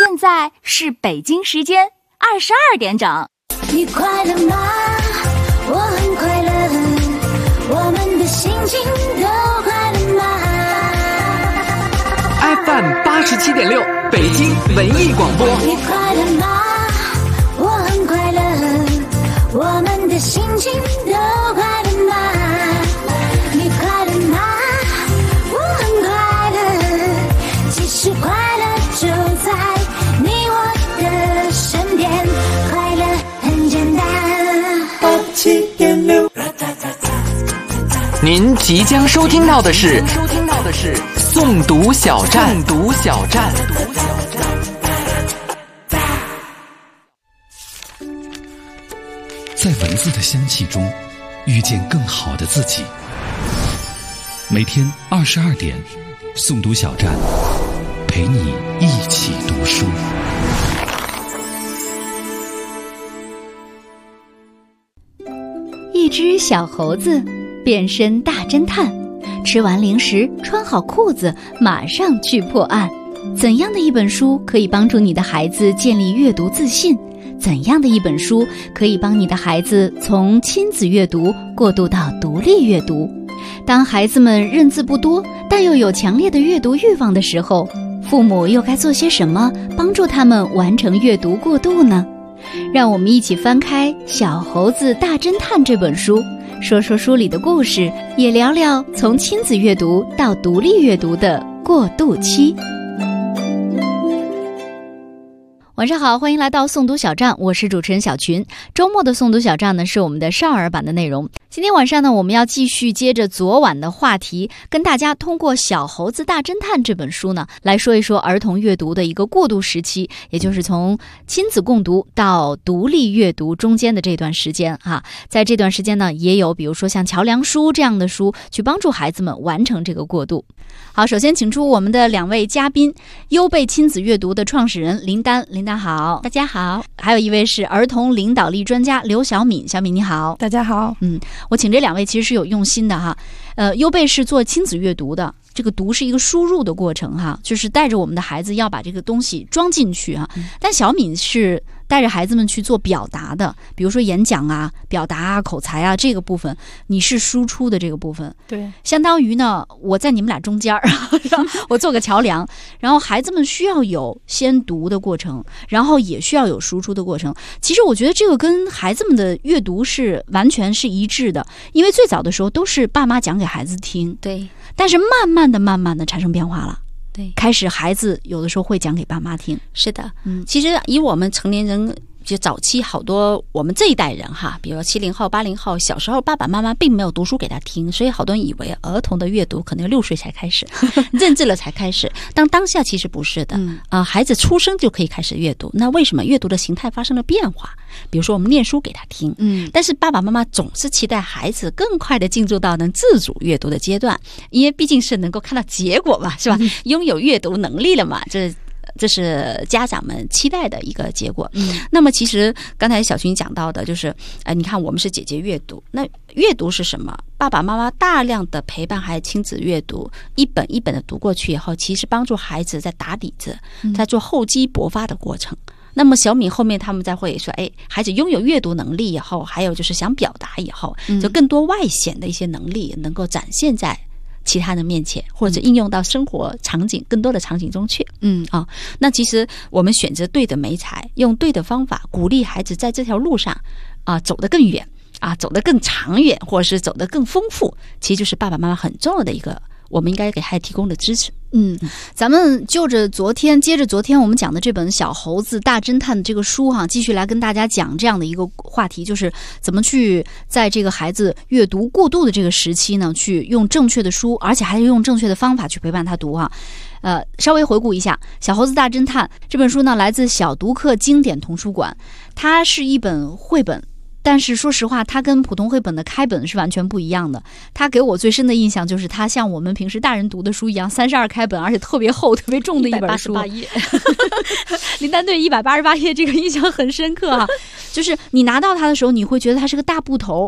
现在是北京时间22点整。 你快乐吗？我很快乐，我们的心情都快乐吗？ FM 87.6北京文艺广播。 你快乐吗？我很快乐，我们的心情都快乐吗？你快乐吗？我很快乐，其实快乐就在你我的身边，快乐很简单。87.6。 您即将收听到的是诵读小站。 在文字的香气中遇见更好的自己。每天22点，诵读小站陪你一起读书。 一只小猴子变身大侦探，吃完零食，穿好裤子，马上去破案。怎样的一本书可以帮助你的孩子建立阅读自信？怎样的一本书可以帮你的孩子从亲子阅读过渡到独立阅读？当孩子们认字不多，但又有强烈的阅读欲望的时候，父母又该做些什么帮助他们完成阅读过渡呢？让我们一起翻开《小猴子大侦探》这本书，说说书里的故事，也聊聊从亲子阅读到独立阅读的过渡期。晚上好，欢迎来到诵读小站，我是主持人小群。周末的诵读小站呢，是我们的少儿版的内容。今天晚上呢，我们要继续接着昨晚的话题，跟大家通过《小猴子大侦探》这本书呢，来说一说儿童阅读的一个过渡时期，也就是从亲子共读到独立阅读中间的这段时间哈。在这段时间呢，也有比如说像桥梁书这样的书，去帮助孩子们完成这个过渡。好，首先请出我们的两位嘉宾，优贝亲子阅读的创始人林丹好。 大家好。 还有一位是儿童领导力专家刘小敏你好。 大家好。 我请这两位其实是有用心的哈。优贝是做亲子阅读的，这个读是一个输入的过程哈，就是带着我们的孩子要把这个东西装进去哈。但小敏是带着孩子们去做表达的，比如说演讲啊、表达啊、口才啊这个部分，你是输出的这个部分。 对， 相当于呢，我在你们俩中间我做个桥梁，然后孩子们需要有先读的过程，然后也需要有输出的过程。其实我觉得这个跟孩子们的阅读是完全是一致的，因为最早的时候都是爸妈讲给孩子听， 对， 但是慢慢的产生变化了。对，开始孩子有的时候会讲给爸妈听。 是的，其实以我们成年人就早期好多我们这一代人哈，比如70后、80后，小时候爸爸妈妈并没有读书给他听，所以好多人以为儿童的阅读可能6岁才开始，认字了才开始。当下其实不是的，孩子出生就可以开始阅读。那为什么阅读的形态发生了变化？比如说我们念书给他听，但是爸爸妈妈总是期待孩子更快的进入到能自主阅读的阶段，因为毕竟是能够看到结果嘛，是吧？拥有阅读能力了嘛，这是家长们期待的一个结果。那么其实刚才小群讲到的就是，你看我们是姐姐阅读，那阅读是什么？爸爸妈妈大量的陪伴孩子亲子阅读，一本一本的读过去以后，其实帮助孩子在打底子，在做厚积薄发的过程。那么小敏后面他们再会说，孩子拥有阅读能力以后，还有就是想表达以后，就更多外显的一些能力能够展现在其他人面前，或者应用到生活场景更多的场景中去。那其实我们选择对的媒材，用对的方法，鼓励孩子在这条路上走得更远走得更长远，或者是走得更丰富，其实就是爸爸妈妈很重要的一个我们应该给孩子提供的支持。 咱们接着昨天我们讲的这本《小猴子大侦探》的这个书哈，继续来跟大家讲这样的一个话题，就是怎么去在这个孩子阅读过渡的这个时期呢，去用正确的书，而且还是用正确的方法去陪伴他读哈。稍微回顾一下，《小猴子大侦探》这本书呢，来自小读客经典童书馆，它是一本绘本。但是说实话，它跟普通绘本的开本是完全不一样的。它给我最深的印象就是它像我们平时大人读的书一样，32开本，而且特别厚、特别重的一本书。 188页。 林丹对188页这个印象很深刻啊。就是你拿到它的时候，你会觉得它是个大布头，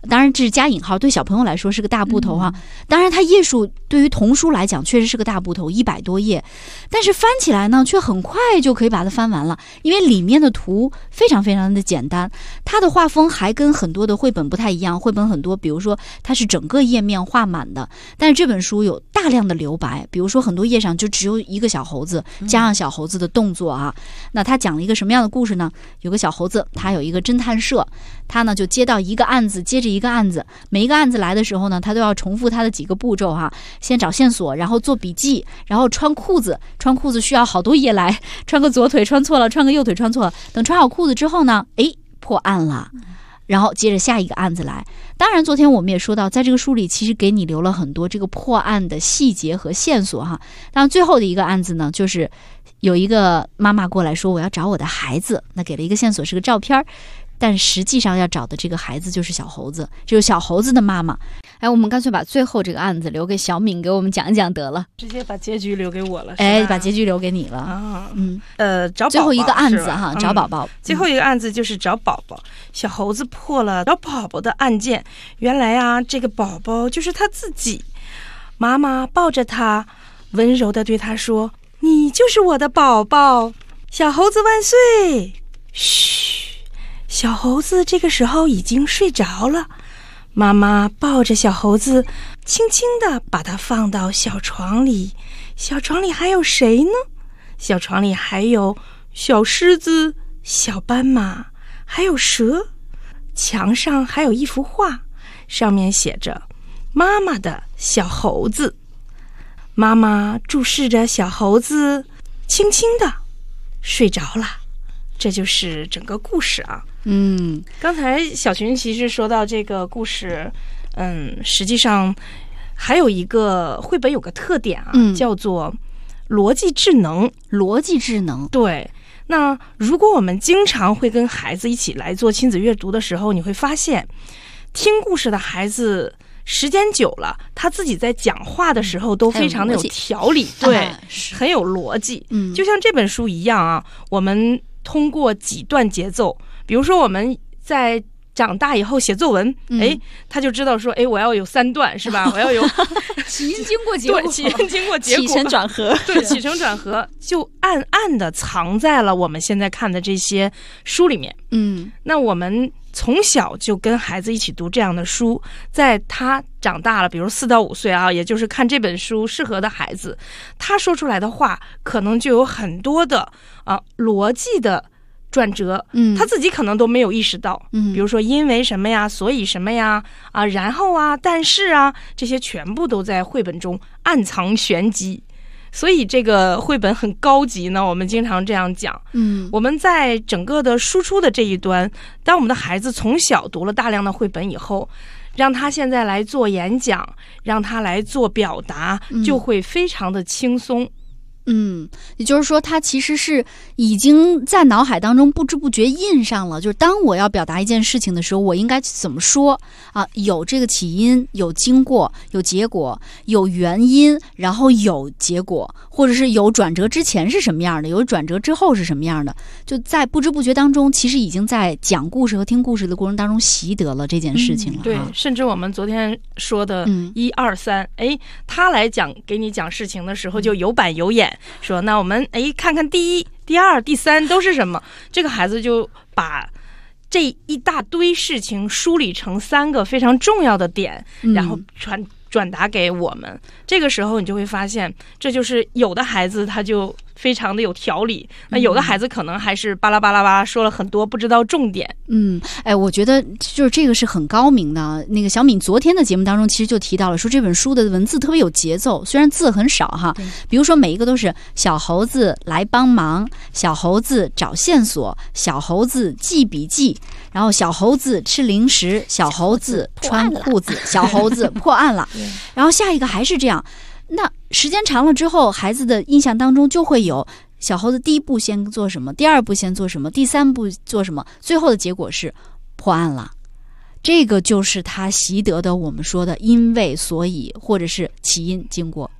当然这是加引号，对小朋友来说是个大部头哈。当然它页数对于童书来讲确实是个大部头，100多页，但是翻起来呢却很快就可以把它翻完了，因为里面的图非常非常的简单，它的画风还跟很多的绘本不太一样。绘本很多比如说它是整个页面画满的，但是这本书有大量的留白，比如说很多页上就只有一个小猴子，加上小猴子的动作啊。那他讲了一个什么样的故事呢？有个小猴子，他有一个侦探社，他呢就接到一个案子接着一个案子，每一个案子来的时候呢，他都要重复他的几个步骤哈，先找线索，然后做笔记，然后穿裤子需要好多页来，穿个左腿穿错了，穿个右腿穿错了，等穿好裤子之后呢，破案了。然后接着下一个案子来。当然昨天我们也说到，在这个书里其实给你留了很多这个破案的细节和线索哈。当然最后的一个案子呢，就是有一个妈妈过来说我要找我的孩子，那给了一个线索是个照片，但实际上要找的这个孩子就是小猴子，就是小猴子的妈妈。我们干脆把最后这个案子留给小敏给我们讲一讲得了， 直接把结局留给我了。 把结局留给你了啊。找宝宝最后一个案子哈，找宝宝。 最后一个案子就是找宝宝。小猴子破了找宝宝的案件，原来啊，这个宝宝就是他自己。妈妈抱着他，温柔地对他说：“你就是我的宝宝，小猴子万岁！”嘘，小猴子这个时候已经睡着了。妈妈抱着小猴子，轻轻地把它放到小床里。小床里还有谁呢？小床里还有小狮子、小斑马，还有蛇。墙上还有一幅画，上面写着“妈妈的小猴子”。妈妈注视着小猴子，轻轻地睡着了。这就是整个故事啊。刚才小群其实说到这个故事，实际上还有一个绘本有个特点啊，叫做逻辑智能。 逻辑智能， 对。那如果我们经常会跟孩子一起来做亲子阅读的时候，你会发现，听故事的孩子时间久了，他自己在讲话的时候都非常的有条理，对，很有逻辑。就像这本书一样啊，我们通过几段节奏，比如说我们在长大以后写作文，他就知道说，我要有3段，是吧？我要有起因经过结果， 对，起因经过结果， 起承转合， 对，起承转合就暗暗的藏在了我们现在看的这些书里面。那我们从小就跟孩子一起读这样的书，在他长大了，比如4到5岁啊，也就是看这本书适合的孩子，他说出来的话可能就有很多的逻辑的转折，他自己可能都没有意识到，比如说因为什么呀，所以什么呀，然后啊，但是啊，这些全部都在绘本中暗藏玄机。所以这个绘本很高级呢，我们经常这样讲。我们在整个的输出的这一端，当我们的孩子从小读了大量的绘本以后，让他现在来做演讲，让他来做表达，就会非常的轻松。 也就是说他其实是已经在脑海当中不知不觉印上了，就是当我要表达一件事情的时候，我应该怎么说啊？有这个起因，有经过，有结果，有原因，然后有结果，或者是有转折之前是什么样的，有转折之后是什么样的，就在不知不觉当中，其实已经在讲故事和听故事的过程当中习得了这件事情了。 对，甚至我们昨天说的1、2、3，他来给你讲事情的时候就有板有眼。说那我们看看第1、第2、第3都是什么，这个孩子就把这一大堆事情梳理成3个非常重要的点，然后转达给我们。这个时候你就会发现，这就是有的孩子他就非常的有条理，那有的孩子可能还是巴拉巴拉巴拉说了很多不知道重点。 我觉得就是这个是很高明的。那个小敏昨天的节目当中其实就提到了，说这本书的文字特别有节奏，虽然字很少哈，比如说每一个都是小猴子来帮忙，小猴子找线索，小猴子记笔记，然后小猴子吃零食，小猴子穿裤子，小猴子破案了，然后下一个还是这样。那时间长了之后，孩子的印象当中就会有小猴子第1步先做什么，第2步先做什么，第3步做什么，最后的结果是破案了。这个就是他习得的我们说的因为所以，或者是起因经过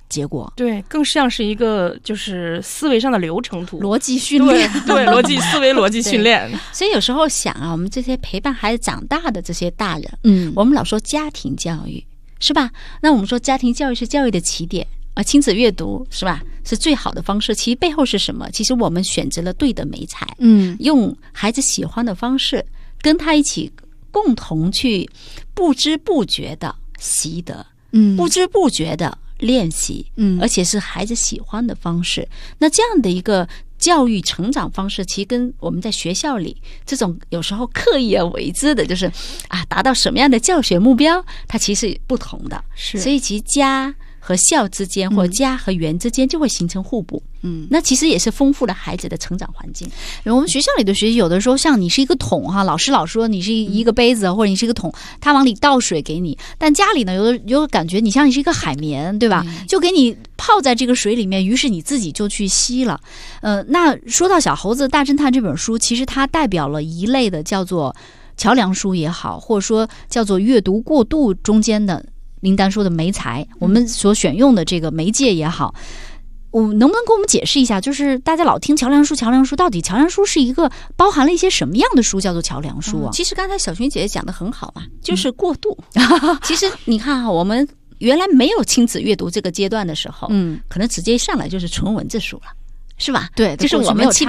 结果。 对，更像是一个就是思维上的流程图， 逻辑训练， 对，逻辑思维逻辑训练。 所以有时候想啊，我们这些陪伴孩子长大的这些大人，我们老说家庭教育，是吧？那我们说家庭教育是教育的起点啊，亲子阅读是吧？是最好的方式。其实背后是什么？其实我们选择了对的媒材，用孩子喜欢的方式，跟他一起共同去不知不觉的习得，不知不觉的练习，而且是孩子喜欢的方式。那这样的一个教育成长方式，其实跟我们在学校里这种有时候刻意而为之的，就是达到什么样的教学目标，它其实是不同的。 是， 所以其实家和校之间，或者家和园之间就会形成互补。那其实也是丰富了孩子的成长环境。 我们学校里的学习有的时候像你是一个桶哈，老师老说你是一个杯子，或者你是一个桶，他往里倒水给你。但家里呢，有的感觉你像你是一个海绵，对吧？就给你泡在这个水里面，于是你自己就去吸了。那说到《小猴子大侦探》这本书，其实它代表了一类的叫做桥梁书也好，或者说叫做阅读过渡中间的林丹说的媒材，我们所选用的这个媒介也好，我能不能给我们解释一下？就是大家老听桥梁书，到底桥梁书是一个包含了一些什么样的书叫做桥梁书啊？ 其实刚才小薰姐姐讲的很好嘛，就是过渡。其实你看哈，我们原来没有亲子阅读这个阶段的时候，可能直接上来就是纯文字书了。是吧？ 对， 就是我们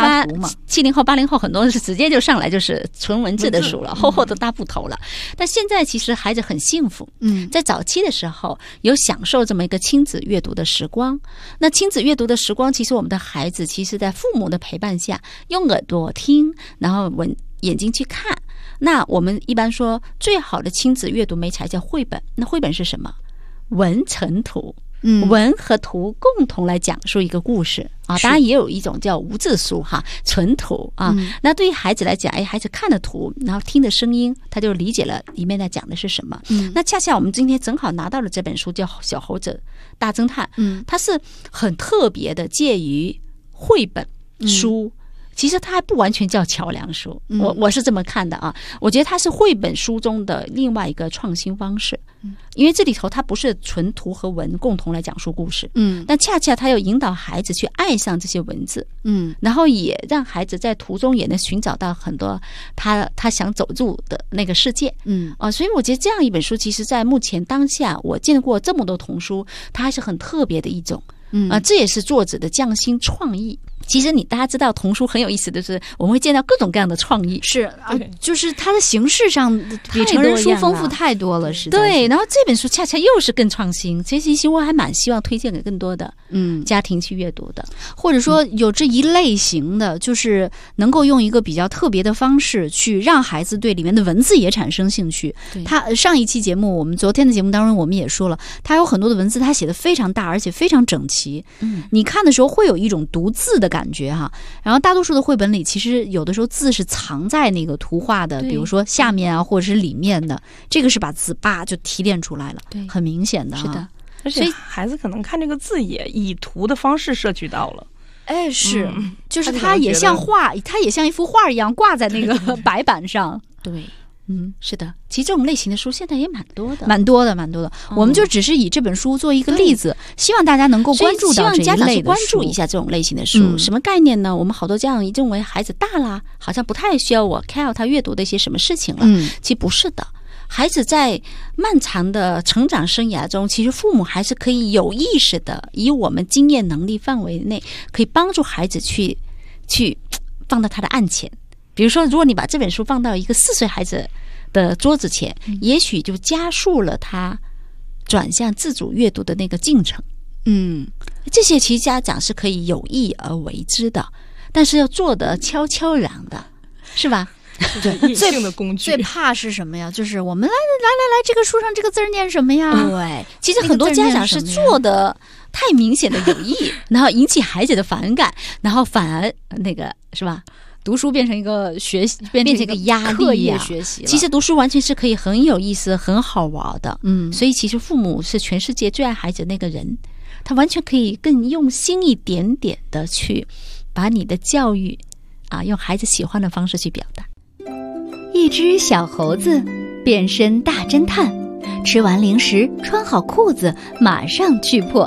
70后、80后很多是直接就上来就是纯文字的书了，厚厚的大部头了。但现在其实孩子很幸福，在早期的时候有享受这么一个亲子阅读的时光。那亲子阅读的时光，其实我们的孩子其实在父母的陪伴下，用耳朵听，然后眼睛去看。那我们一般说最好的亲子阅读媒材叫绘本。那绘本是什么？文成图。文和图共同来讲述一个故事啊，当然也有一种叫无字书哈，纯图啊。那对于孩子来讲，孩子看的图，然后听的声音，他就理解了里面在讲的是什么。那恰恰我们今天正好拿到了这本书，叫《小猴子大侦探》，它是很特别的，介于绘本书。其实它还不完全叫桥梁书，我是这么看的啊。我觉得它是绘本书中的另外一个创新方式，因为这里头它不是纯图和文共同来讲述故事，但恰恰它要引导孩子去爱上这些文字，然后也让孩子在途中也能寻找到很多他想走入的那个世界，所以我觉得这样一本书，其实在目前当下我见过这么多童书，它还是很特别的一种。这也是作者的匠心创意。其实大家知道童书很有意思的是，我们会见到各种各样的创意， 是啊，就是它的形式上比成人书丰富太多了，是。 对，然后这本书恰恰又是更创新，其实我还蛮希望推荐给更多的家庭去阅读的， 或者说有这一类型的，就是能够用一个比较特别的方式去让孩子对里面的文字也产生兴趣。他上一期节目，我们昨天的节目当中我们也说了，他有很多的文字，他写的非常大，而且非常整齐。你看的时候会有一种读字的感觉哈。然后大多数的绘本里，其实有的时候字是藏在那个图画的，比如说下面啊，或者是里面的，这个是把字就提炼出来了，很明显的。 是的， 而且孩子可能看这个字也以图的方式摄取到了。 是，就是它也像画，它也像一幅画一样挂在那个白板上。 对。是的，其实这种类型的书现在也蛮多的。我们就只是以这本书做一个例子，希望大家能够关注到这一类的书，希望家长去关注一下这种类型的书。什么概念呢？我们好多家长认为孩子大啦，好像不太需要我 care 他阅读的一些什么事情了。其实不是的，孩子在漫长的成长生涯中，其实父母还是可以有意识的，以我们经验能力范围内，可以帮助孩子去放到他的案前。比如说，如果你把这本书放到一个4岁孩子的桌子前，也许就加速了他转向自主阅读的那个进程。这些其实家长是可以有意而为之的，但是要做得悄悄然的，是吧？ 隐性的工具。 最怕是什么呀？就是我们来，这个书上这个字念什么呀？ 对，其实很多家长是做的太明显的有意，然后引起孩子的反感，然后反而是吧？ 读书变成一个学习，变成一个压力课业学习。 其实读书完全是可以很有意思、很好玩的。所以其实父母是全世界最爱孩子的那个人，他完全可以更用心一点点的去把你的教育用孩子喜欢的方式去表达。 一只小猴子变身大侦探，吃完零食，穿好裤子，马上去破案。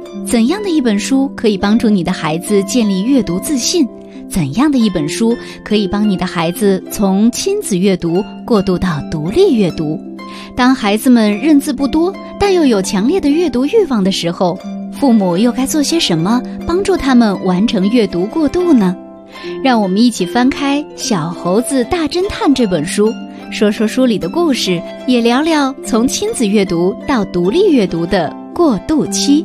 怎样的一本书可以帮助你的孩子建立阅读自信？怎样的一本书可以帮你的孩子从亲子阅读过渡到独立阅读？当孩子们认字不多，但又有强烈的阅读欲望的时候，父母又该做些什么帮助他们完成阅读过渡呢？让我们一起翻开《小猴子大侦探》这本书，说说书里的故事，也聊聊从亲子阅读到独立阅读的过渡期。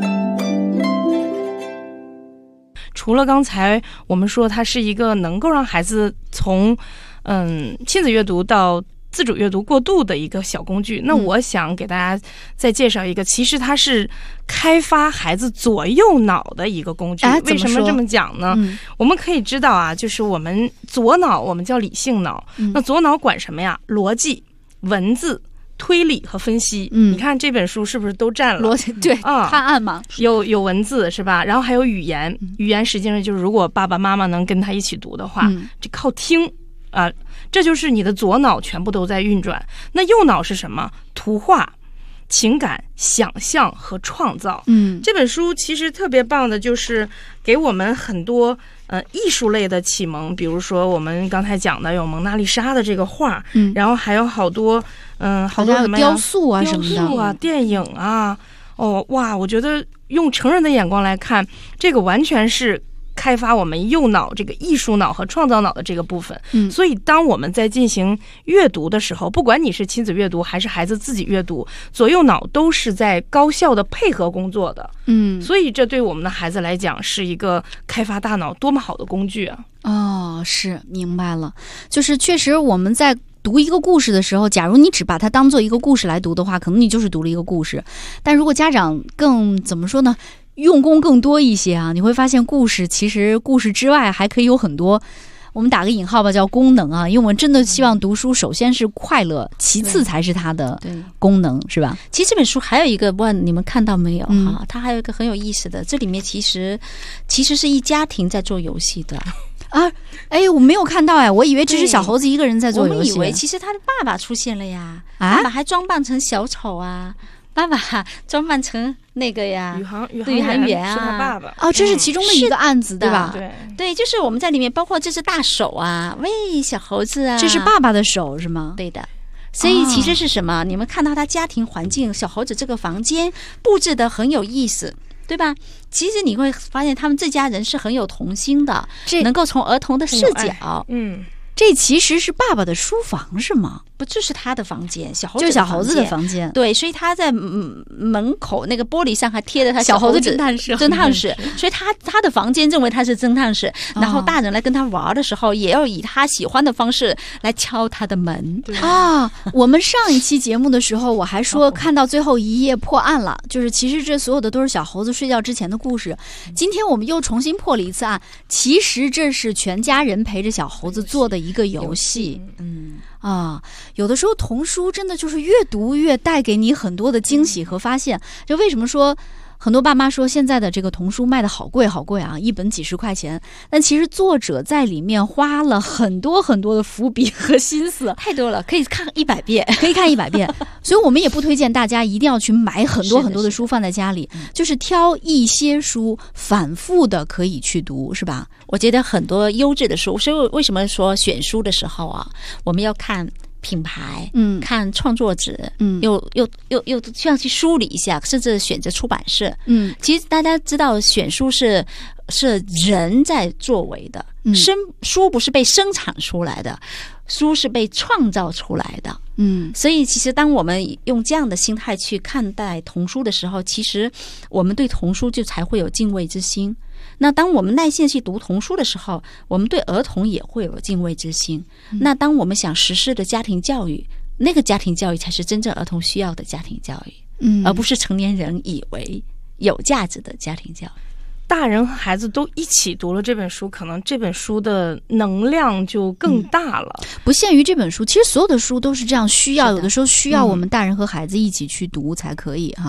除了刚才我们说它是一个能够让孩子从亲子阅读到自主阅读过渡的一个小工具，那我想给大家再介绍一个，其实它是开发孩子左右脑的一个工具。为什么这么讲呢？我们可以知道啊，就是我们左脑我们叫理性脑，那左脑管什么呀？逻辑、文字、推理和分析。你看这本书是不是都占了？ 逻辑对探案嘛， 有文字是吧？然后还有语言，语言实际上就是如果爸爸妈妈能跟他一起读的话，这靠听啊。这就是你的左脑全部都在运转。那右脑是什么？图画、情感、想象和创造。这本书其实特别棒的，就是给我们很多艺术类的启蒙，比如说我们刚才讲的有蒙娜丽莎的这个画，然后还有好多好多什么雕塑啊什么的， 雕塑啊、电影啊，我觉得用成人的眼光来看，这个完全是开发我们右脑这个艺术脑和创造脑的这个部分。所以当我们在进行阅读的时候，不管你是亲子阅读还是孩子自己阅读，左右脑都是在高效的配合工作的。所以这对我们的孩子来讲是一个开发大脑多么好的工具啊！ 是明白了，就是确实我们在读一个故事的时候，假如你只把它当做一个故事来读的话，可能你就是读了一个故事。但如果家长更怎么说呢，用功更多一些啊，你会发现其实故事之外还可以有很多，我们打个引号吧，叫功能啊。因为我们真的希望读书首先是快乐，其次才是它的功能，是吧？ 其实这本书还有一个，不知道你们看到没有哈？它还有一个很有意思的，这里面其实是一家庭在做游戏的。 我没有看到我以为只是小猴子一个人在做游戏。 我们以为其实他的爸爸出现了呀，爸爸还装扮成小丑啊，爸爸装扮成那个呀，宇航员啊， 是他爸爸。 这是其中的一个案子，对吧？ 对，就是我们在里面，包括这只大手啊，喂，小猴子啊， 这是爸爸的手是吗？ 对的。所以其实是什么？你们看到他家庭环境，小猴子这个房间布置的很有意思，对吧？其实你会发现他们这家人是很有童心的，能够从儿童的视角， 这其实是爸爸的书房是吗？ 不，这是他的房间，小猴子的房间。 对，所以他在门口那个玻璃上还贴着他小猴子侦探室，所以他的房间认为他是侦探室，然后大人来跟他玩的时候，也要以他喜欢的方式来敲他的门我们上一期节目的时候，我还说看到最后一页破案了，就是其实这所有的都是小猴子睡觉之前的故事。今天我们又重新破了一次案，其实这是全家人陪着小猴子做的一个游戏。有的时候童书真的就是越读越带给你很多的惊喜和发现。就为什么说很多爸妈说现在的这个童书卖的好贵好贵啊，一本几十块钱，但其实作者在里面花了很多很多的伏笔和心思， 太多了，可以看100遍， 所以我们也不推荐大家一定要去买很多很多的书放在家里，就是挑一些书反复的可以去读，是吧？ 我觉得很多优质的书，所以为什么说选书的时候啊，我们要看品牌，看创作者，又需要去梳理一下，甚至选择出版社。其实大家知道，选书是人在作为的，书不是被生产出来的，书是被创造出来的。所以其实当我们用这样的心态去看待童书的时候，其实我们对童书就才会有敬畏之心。那当我们耐心去读童书的时候，我们对儿童也会有敬畏之心。那当我们想实施的家庭教育，那个家庭教育才是真正儿童需要的家庭教育，而不是成年人以为有价值的家庭教育。 大人和孩子都一起读了这本书，可能这本书的能量就更大了。 不限于这本书，其实所有的书都是这样，有的时候需要我们大人和孩子一起去读才可以哈。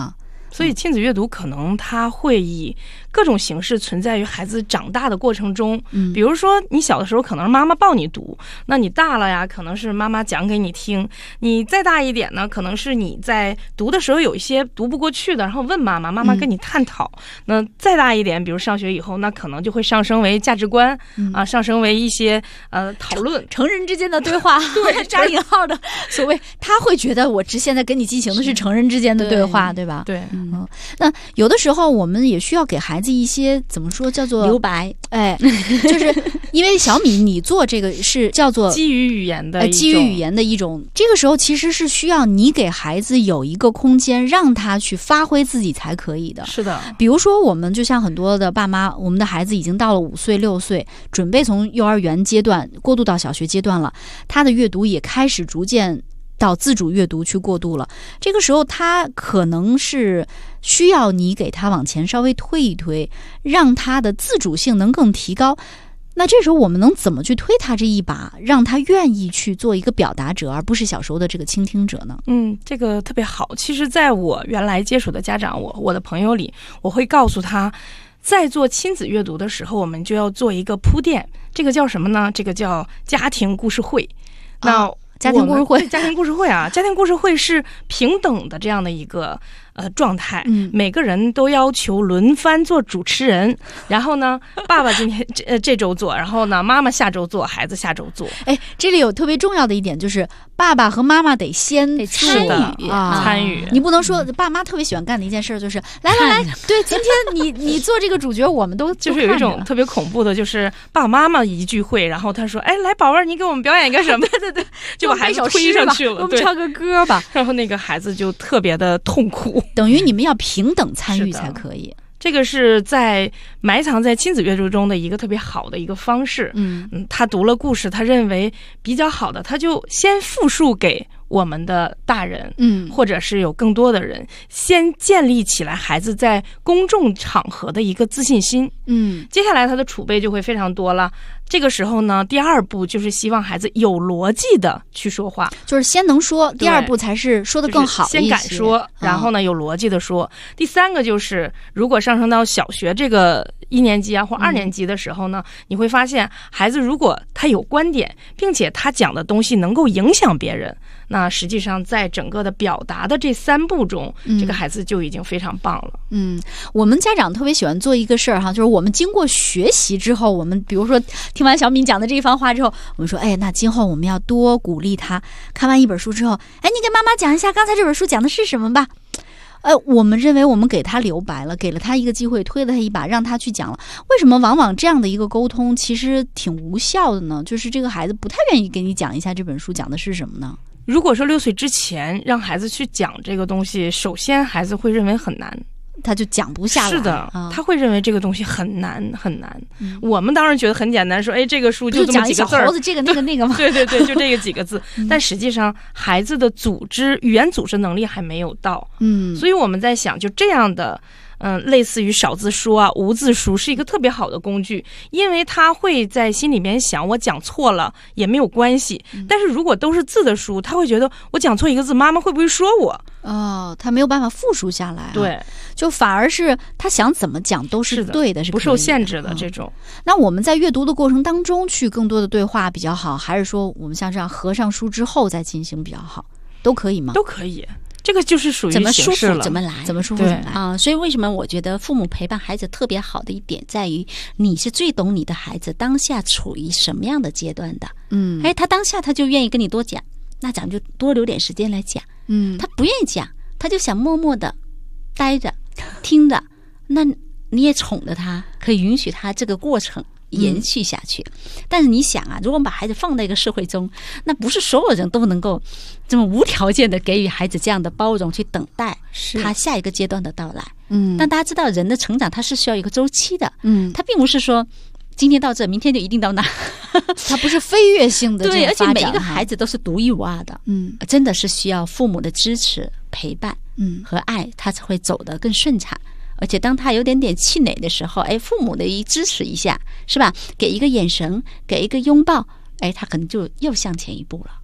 所以亲子阅读可能它会以各种形式存在于孩子长大的过程中。比如说你小的时候可能是妈妈抱你读，那你大了呀，可能是妈妈讲给你听。你再大一点呢，可能是你在读的时候有一些读不过去的，然后问妈妈，妈妈跟你探讨。那再大一点，比如上学以后，那可能就会上升为价值观上升为一些讨论， 成人之间的对话，对加引号的所谓，他会觉得我现在跟你进行的是成人之间的对话，对吧？ 对， 那有的时候我们也需要给孩子一些怎么说叫做留白， 就是因为小米你做这个是叫做基于语言的一种，这个时候其实是需要你给孩子有一个空间，让他去发挥自己才可以的。 是的， 比如说我们就像很多的爸妈，我们的孩子已经到了5岁6岁，准备从幼儿园阶段过渡到小学阶段了，他的阅读也开始逐渐到自主阅读去过渡了。这个时候他可能是需要你给他往前稍微推一推，让他的自主性能更提高。那这时候我们能怎么去推他这一把，让他愿意去做一个表达者，而不是小时候的这个倾听者呢？ 这个特别好。其实在我原来接触的家长，我的朋友里，我会告诉他，在做亲子阅读的时候，我们就要做一个铺垫。这个叫什么呢？这个叫家庭故事会。那家庭故事会， 家庭故事会啊，家庭故事会是平等的这样的一个状态，每个人都要求轮番做主持人，然后呢，爸爸今天这周做，然后呢，妈妈下周做，孩子下周做。 这里有特别重要的一点，就是爸爸和妈妈得先参与参与。 你不能说爸妈特别喜欢干的一件事就是来，对，今天你做这个主角，我们都就是有一种特别恐怖的，就是爸爸妈妈一聚会，然后他说，来宝贝儿，你给我们表演一个什么？对，就把孩子推上去了， 我们唱个歌吧， 然后那个孩子就特别的痛苦。 等于你们要平等参与才可以。 这个是在埋藏在亲子阅读中的一个特别好的一个方式。他读了故事，他认为比较好的，他就先复述给我们的大人，或者是有更多的人，先建立起来孩子在公众场合的一个自信心。接下来他的储备就会非常多了。这个时候呢，第二步就是希望孩子有逻辑的去说话， 就是先能说，第二步才是说得更好一些， 先敢说，然后呢有逻辑的说。第三个就是如果上升到小学这个1年级啊或2年级的时候呢，你会发现孩子如果他有观点，并且他讲的东西能够影响别人，那实际上在整个的表达的这3步中，这个孩子就已经非常棒了。 我们家长特别喜欢做一个事儿哈，就是我们经过学习之后，我们比如说听完小敏讲的这一番话之后，我们说，那今后我们要多鼓励他。看完一本书之后，你给妈妈讲一下刚才这本书讲的是什么吧。我们认为我们给他留白了，给了他一个机会，推了他一把，让他去讲了。为什么往往这样的一个沟通其实挺无效的呢？就是这个孩子不太愿意给你讲一下这本书讲的是什么呢？ 如果说6岁之前让孩子去讲这个东西，首先孩子会认为很难， 他就讲不下来。 是的，他会认为这个东西很难很难。我们当然觉得很简单，说这个书就这么几个字儿， 小猴子这个那个吗？ 对，就这个几个字。但实际上孩子的语言组织能力还没有到。所以我们在想，就这样的类似于少字书啊、无字书是一个特别好的工具，因为他会在心里面想，我讲错了也没有关系。但是如果都是字的书，他会觉得我讲错一个字，妈妈会不会说我？ 他没有办法复述下来。 对， 就反而是他想怎么讲都是对的，是不受限制的这种。 那我们在阅读的过程当中去更多的对话比较好，还是说我们像这样合上书之后再进行比较好？都可以吗？ 都可以。这个就是属于形式了， 怎么来啊？ 所以为什么我觉得父母陪伴孩子特别好的一点在于，你是最懂你的孩子当下处于什么样的阶段的。他当下他就愿意跟你多讲，那咱们就多留点时间来讲。他不愿意讲，他就想默默的待着听着，那你也宠着他，可以允许他这个过程延续下去。但是你想啊，如果我们把孩子放在一个社会中，那不是所有人都能够这么无条件的给予孩子这样的包容，去等待他下一个阶段的到来。但大家知道人的成长它是需要一个周期的。他并不是说今天到这明天就一定到那， 它不是飞跃性的。 对，而且每一个孩子都是独一无二的。真的是需要父母的支持陪伴和爱，他才会走得更顺畅。而且当他有点气馁的时候，父母的一支持一下，是吧？给一个眼神，给一个拥抱，他可能就又向前一步了。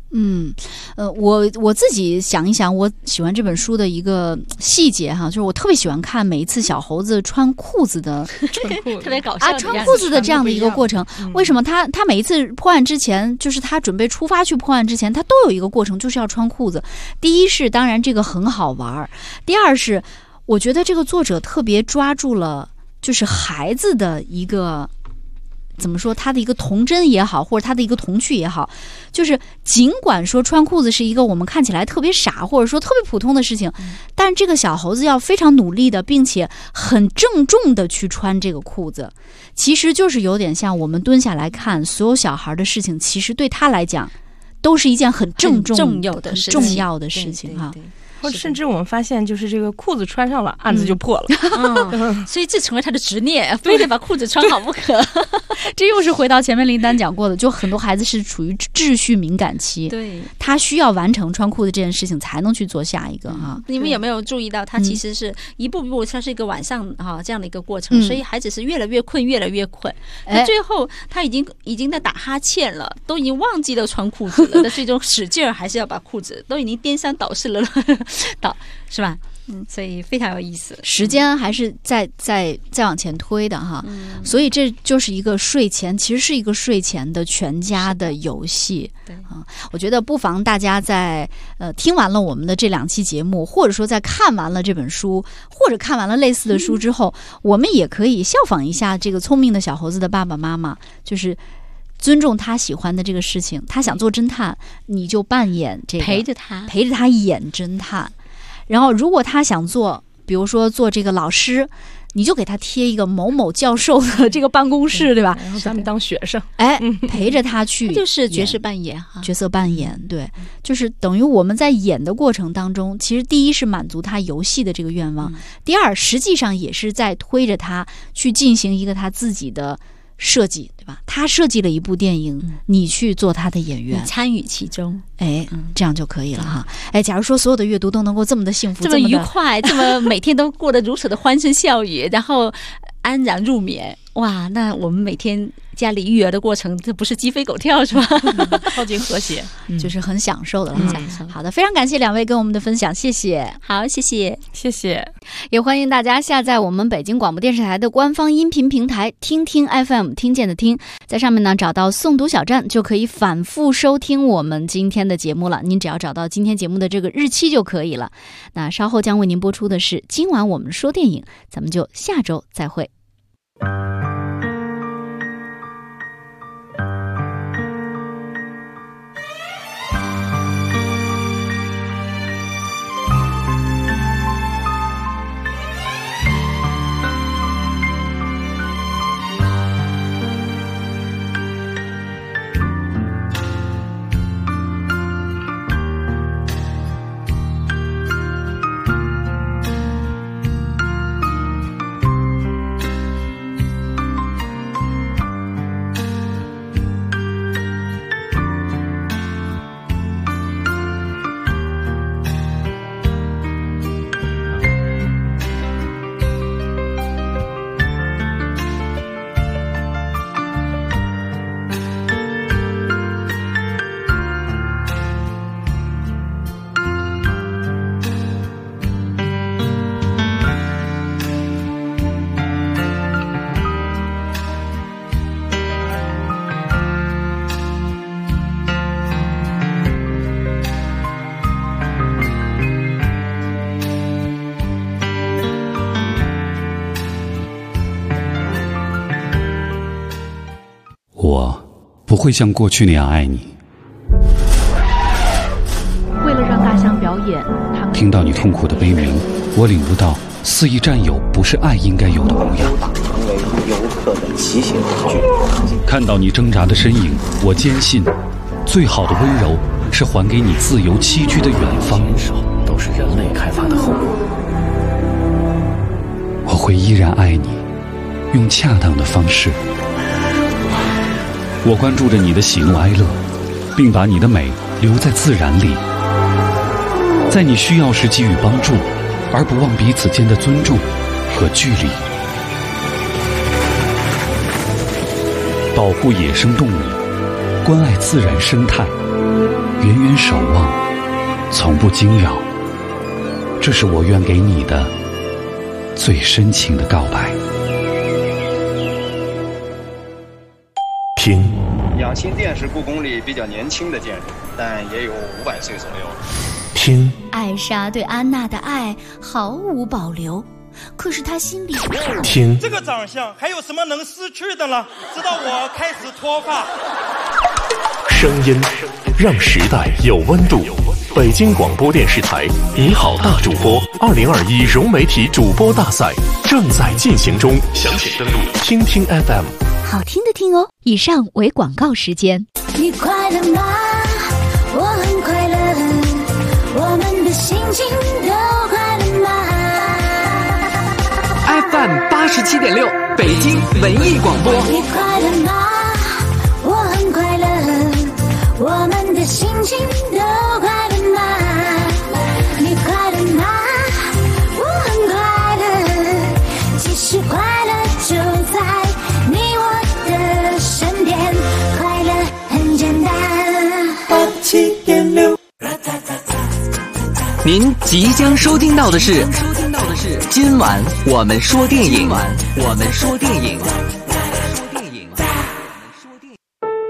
我自己想一想，我喜欢这本书的一个细节哈，就是我特别喜欢看每一次小猴子穿裤子的特别搞笑穿裤子的这样的一个过程。为什么他每一次破案之前，就是他准备出发去破案之前，他都有一个过程，就是要穿裤子。第一是当然这个很好玩，第二是我觉得这个作者特别抓住了就是孩子的一个。怎么说，他的一个童真也好，或者他的一个童趣也好，就是尽管说穿裤子是一个我们看起来特别傻或者说特别普通的事情，但这个小猴子要非常努力的并且很郑重的去穿这个裤子，其实就是有点像我们蹲下来看所有小孩的事情，其实对他来讲都是一件很郑重重要的事情， 重要的事情哈。 或者甚至我们发现，就是这个裤子穿上了，案子就破了。 所以这成为他的执念，非得把裤子穿好不可。 这又是回到前面林丹讲过的，就很多孩子是处于秩序敏感期， 对， 他需要完成穿裤子这件事情才能去做下一个哈。 你们有没有注意到，他其实是一步步，它是一个晚上这样的一个过程，所以孩子是越来越困，越来越困。那最后他已经在打哈欠了，都已经忘记了穿裤子了，但最终使劲还是要把裤子，都已经颠三倒四了。是吧？所以非常有意思。 时间还是再往前推的哈，所以这就是一个睡前，其实是一个睡前的全家的游戏。 对啊，我觉得不妨大家在听完了我们的这2期节目，或者说在看完了这本书，或者看完了类似的书之后，我们也可以效仿一下这个聪明的小猴子的爸爸妈妈，就是尊重他喜欢的这个事情，他想做侦探，你就扮演这个陪着他演侦探。然后如果他想做，比如说做这个老师，你就给他贴一个某某教授的这个办公室，对吧？ 然后咱们当学生， 陪着他去， 就是角色扮演哈， 角色扮演，对，就是等于我们在演的过程当中，其实第一是满足他游戏的这个愿望，第二实际上也是在推着他去进行一个他自己的设计，对吧？他设计了一部电影，你去做他的演员， 你参与其中， 这样就可以了哈。假如说所有的阅读都能够这么的幸福， 这么愉快，这么每天都过得如此的欢声笑语，然后安然入眠，哇，那我们每天家里育儿的过程，这不是鸡飞狗跳是吧？ 超级和谐， 就是很享受的了。好的，非常感谢2位跟我们的分享，谢谢。 好，谢谢， 谢谢。 也欢迎大家下载我们北京广播电视台的官方音频平台听听 FM， 听见的听，在上面呢找到诵读小站，就可以反复收听我们今天的节目了。您只要找到今天节目的这个日期就可以了。那稍后将为您播出的是今晚我们说电影，咱们就下周再会。 我不会像过去那样爱你。 为了让大象表演，他们听到你痛苦的悲鸣，我领悟到肆意占有不是爱应该有的模样。 成为游客的骑行工具。 看到你挣扎的身影，我坚信，最好的温柔是还给你自由栖居的远方。 都是人类开发的后果。 我会依然爱你，用恰当的方式。我关注着你的喜怒哀乐，并把你的美留在自然里，在你需要时给予帮助，而不忘彼此间的尊重和距离。保护野生动物，关爱自然生态， 远远守望，从不惊扰。这是我愿给你的最深情的告白。 听， 养心殿是故宫里比较年轻的建筑，但也有500岁左右。 听， 艾莎对安娜的爱毫无保留，可是她心里听， 这个长相还有什么能失去的了？直到我开始脱发。 声音让时代有温度。北京广播电视台你好大主播2021融媒体主播大赛正在进行中，详情登录听听 FM。 好听的听哦。以上为广告时间。 你快乐吗？我很快乐，我们的心情都快乐吗？ FM 87.6北京文艺广播。 你快乐吗？我很快乐，我们的心情都快乐吗？你快乐吗？我很快乐，其实快乐就在你我的身边，快乐很简单。87.6。 您即将收听到的是今晚我们说电影。